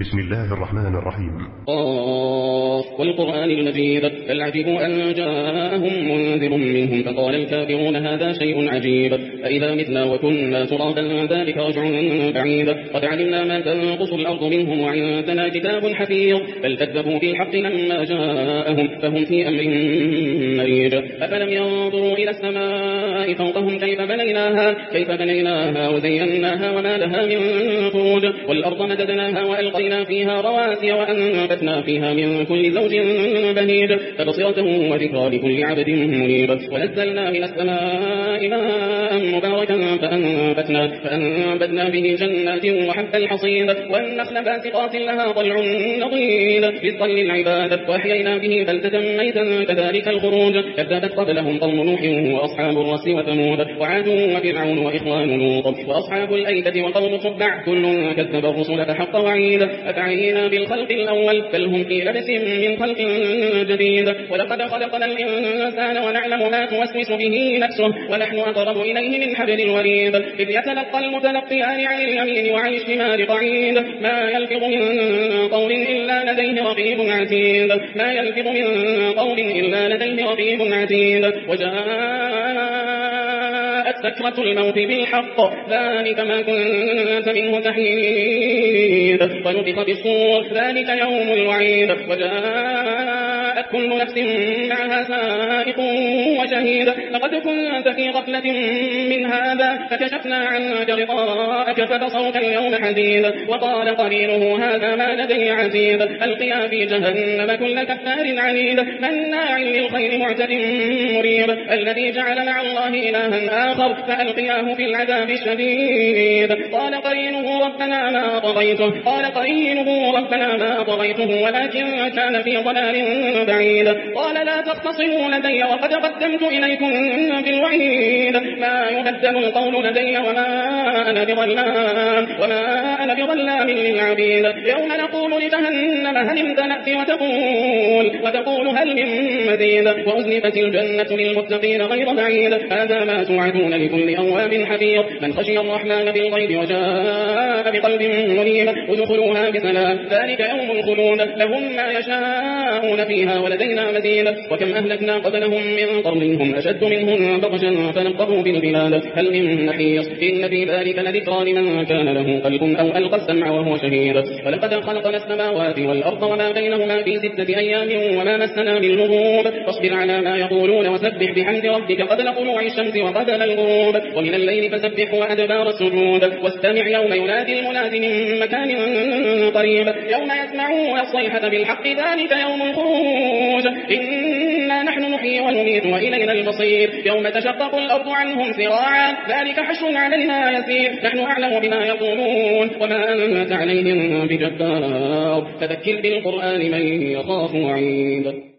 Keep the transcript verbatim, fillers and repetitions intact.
بسم الله الرحمن الرحيم. قاف والقرآن المجيد بل عجبوا أن جاءهم منذر منهم فقال الكافرون هذا شيء عجيب فإذا متنا وكنا ترابا ذلك رجع بعيد قد علمنا ما تنقص الأرض منهم وعندنا كتاب حفيظ بل كذبوا بالحق لما جاءهم فهم في أمر مريج أفلم ينظروا إلى السماء فوقهم كيف بنيناها كيف بنيناها وزيناها وما لها من فروج والأرض مددناها وألقينا فيها رواسي وأنبتنا فيها من كل زوج بهيج تبصرة وذكرى لكل عبد منيب ونزلنا من السماء ماء مباركا فأنبتنا, فأنبتنا به جنات وحب الحصيد والنخل باسقات لها طلع نضيد رزقا للعباد وأحيينا به بلدة ميتا كذلك الخروج كذبت قبلهم قوم نوح وأصحاب الرس وثمود وعاد وفرعون وإخوان لوط وأصحاب الأيكة وقوم تبع كل كذب الرسل فحق وعيد أفعينا بالخلق الأول بل هم في لبس من خلق جديد ولقد خلقنا الإنسان ونعلم ما توسوس به نفسه ونحن أقرب إليه من حبل الوريد إذ يتلقى المتلقيان عن اليمين وعن الشمال قعيد ما يلفظ من قول إلا لديه رقيب عتيد ما يلفظ من قول إلا لديه رقيب عتيد وجاءت سكرة الموت بالحق ذلك ما كنت منه تحيد ونفخ بالصور ذلك يوم الوعيد وجاءت كل نفس معها سائق وشهيد لقد كنت في غفلة من هذا فكشفنا عنك غطاءك فبصرك اليوم حديد وقال قرينه هذا ما لدي عتيد ألقيا في جهنم كل كفار عنيد مناع للخير معتد مريب الذي جعل مع الله إلها آخر فألقياه في العذاب الشديد قال قرينه ربنا ما طغيته قال قرينه ربنا ما طغيته ولكن كان في ضلال بعيد قال لا تختصموا لدي وقد قدمت إليكم بالوعيد ما يبدل القول لدي وما أنا بظلام وما أنا بظلام للعبيد يوم نقول لجهنم هل امتلأت وتقول وتقول هل من مزيد وأزلفت الجنة للمتقين غير بعيد هذا ما توعدون لكل أواب حفيظ من خشي الرحمن بالغيب وجاء بقلب منيب ادخلوها بسلام ذلك يوم الخلود لهم ما يشاءون فيها ولدينا مزيد وكم أهلكنا قبلهم من قرن هم أشد منهم بطشا فنقضوا بالبلاد هل من محيص إن في ذلك لذكرى لمن كان له قلب أو ألقى السمع وهو شهيد ولقد خلقنا السماوات والأرض وما بينهما في ستة أيام وما مسنا من لغوب فاصبر على ما يقولون وسبح بحمد ربك قبل طلوع الشمس وقبل الغروب ومن الليل فسبح وأدبار السجود واستمع يوم ينادي المناد من مكان قريب يوم يسمعون الصيحة بالحق ذلك يوم الخروج إنا نحن نحيي ونميت وإلينا المصير يوم تشقق الأرض عنهم سراعا ذلك حشر علينا يسير نحن أعلم بما يقولون وما أنت عليهم بجبار فذكر بالقرآن من يخاف وعيد.